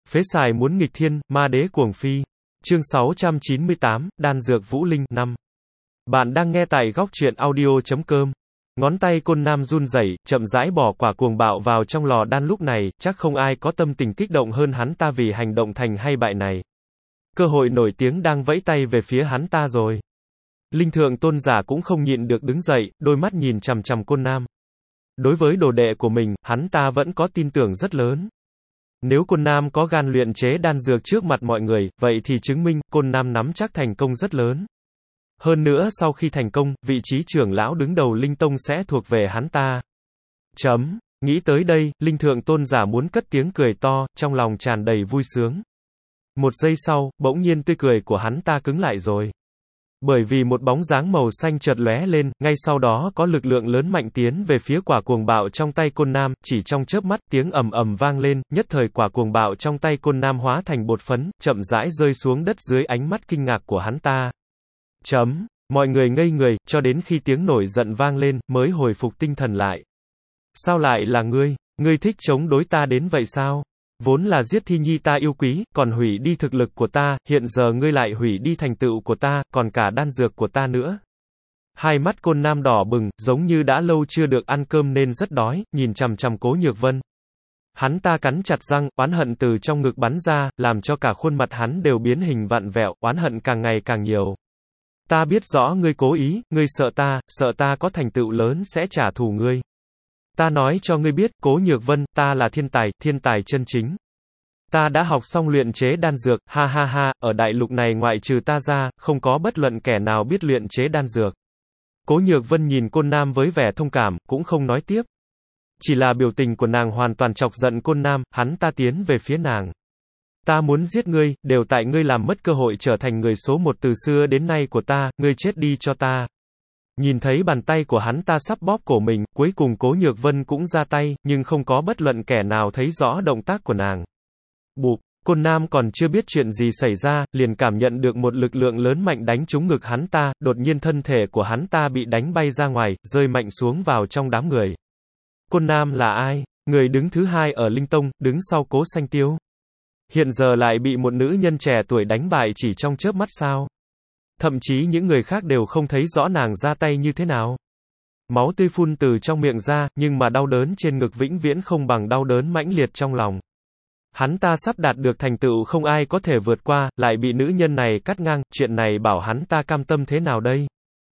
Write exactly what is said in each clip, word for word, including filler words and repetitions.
Phế xài muốn nghịch thiên, ma đế cuồng phi. Chương sáu trăm chín mươi tám, đan dược vũ linh, năm. Bạn đang nghe tại góc truyện audio chấm com. Ngón tay Côn Nam run rẩy, chậm rãi bỏ quả cuồng bạo vào trong lò đan lúc này, chắc không ai có tâm tình kích động hơn hắn ta vì hành động thành hay bại này. Cơ hội nổi tiếng đang vẫy tay về phía hắn ta rồi. Linh Thượng Tôn giả cũng không nhịn được đứng dậy, đôi mắt nhìn chằm chằm Côn Nam. Đối với đồ đệ của mình, hắn ta vẫn có tin tưởng rất lớn. Nếu Côn Nam có gan luyện chế đan dược trước mặt mọi người, vậy thì chứng minh, Côn Nam nắm chắc thành công rất lớn. Hơn nữa sau khi thành công, vị trí trưởng lão đứng đầu Linh Tông sẽ thuộc về hắn ta. Chấm. Nghĩ tới đây, Linh Thượng Tôn giả muốn cất tiếng cười to, trong lòng tràn đầy vui sướng. Một giây sau, bỗng nhiên tươi cười của hắn ta cứng lại rồi. Bởi vì một bóng dáng màu xanh chợt lóe lên, ngay sau đó có lực lượng lớn mạnh tiến về phía quả cuồng bạo trong tay Côn Nam, chỉ trong chớp mắt, tiếng ầm ầm vang lên, nhất thời quả cuồng bạo trong tay Côn Nam hóa thành bột phấn, chậm rãi rơi xuống đất dưới ánh mắt kinh ngạc của hắn ta. Chấm. Mọi người ngây người, cho đến khi tiếng nổi giận vang lên, mới hồi phục tinh thần lại. Sao lại là ngươi? Ngươi thích chống đối ta đến vậy sao? Vốn là giết Thi Nhi ta yêu quý, còn hủy đi thực lực của ta, hiện giờ ngươi lại hủy đi thành tựu của ta, còn cả đan dược của ta nữa. Hai mắt Côn Nam đỏ bừng, giống như đã lâu chưa được ăn cơm nên rất đói, nhìn chằm chằm Cố Nhược Vân. Hắn ta cắn chặt răng, oán hận từ trong ngực bắn ra, làm cho cả khuôn mặt hắn đều biến hình vặn vẹo, oán hận càng ngày càng nhiều. Ta biết rõ ngươi cố ý, ngươi sợ ta, sợ ta có thành tựu lớn sẽ trả thù ngươi. Ta nói cho ngươi biết, Cố Nhược Vân, ta là thiên tài, thiên tài chân chính. Ta đã học xong luyện chế đan dược, ha ha ha, ở đại lục này ngoại trừ ta ra, không có bất luận kẻ nào biết luyện chế đan dược. Cố Nhược Vân nhìn Côn Nam với vẻ thông cảm, cũng không nói tiếp. Chỉ là biểu tình của nàng hoàn toàn chọc giận Côn Nam, hắn ta tiến về phía nàng. Ta muốn giết ngươi, đều tại ngươi làm mất cơ hội trở thành người số một từ xưa đến nay của ta, ngươi chết đi cho ta. Nhìn thấy bàn tay của hắn ta sắp bóp cổ mình, cuối cùng Cố Nhược Vân cũng ra tay, nhưng không có bất luận kẻ nào thấy rõ động tác của nàng. Bụp, Côn Nam còn chưa biết chuyện gì xảy ra, liền cảm nhận được một lực lượng lớn mạnh đánh trúng ngực hắn ta, đột nhiên thân thể của hắn ta bị đánh bay ra ngoài, rơi mạnh xuống vào trong đám người. Côn Nam là ai? Người đứng thứ hai ở Linh Tông, đứng sau Cố Xanh Tiêu. Hiện giờ lại bị một nữ nhân trẻ tuổi đánh bại chỉ trong chớp mắt sao? Thậm chí những người khác đều không thấy rõ nàng ra tay như thế nào. Máu tươi phun từ trong miệng ra, nhưng mà đau đớn trên ngực vĩnh viễn không bằng đau đớn mãnh liệt trong lòng. Hắn ta sắp đạt được thành tựu không ai có thể vượt qua, lại bị nữ nhân này cắt ngang, chuyện này bảo hắn ta cam tâm thế nào đây?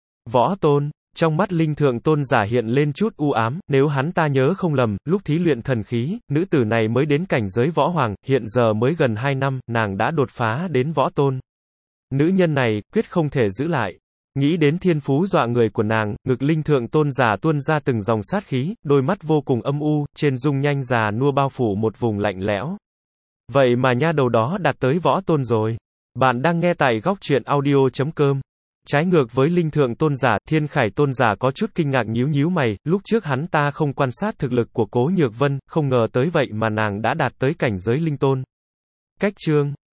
Võ Tôn, trong mắt Linh Thượng Tôn giả hiện lên chút u ám, nếu hắn ta nhớ không lầm, lúc thí luyện thần khí, nữ tử này mới đến cảnh giới võ hoàng, hiện giờ mới gần hai năm, nàng đã đột phá đến võ tôn. Nữ nhân này, quyết không thể giữ lại. Nghĩ đến thiên phú dọa người của nàng, ngực Linh Thượng Tôn giả tuôn ra từng dòng sát khí, đôi mắt vô cùng âm u, trên dung nhanh già nua bao phủ một vùng lạnh lẽo. Vậy mà nha đầu đó đạt tới võ tôn rồi. Bạn đang nghe tại góc truyện audio chấm com. Trái ngược với Linh Thượng Tôn giả, Thiên Khải Tôn giả có chút kinh ngạc nhíu nhíu mày, lúc trước hắn ta không quan sát thực lực của Cố Nhược Vân, không ngờ tới vậy mà nàng đã đạt tới cảnh giới linh tôn. Cách chương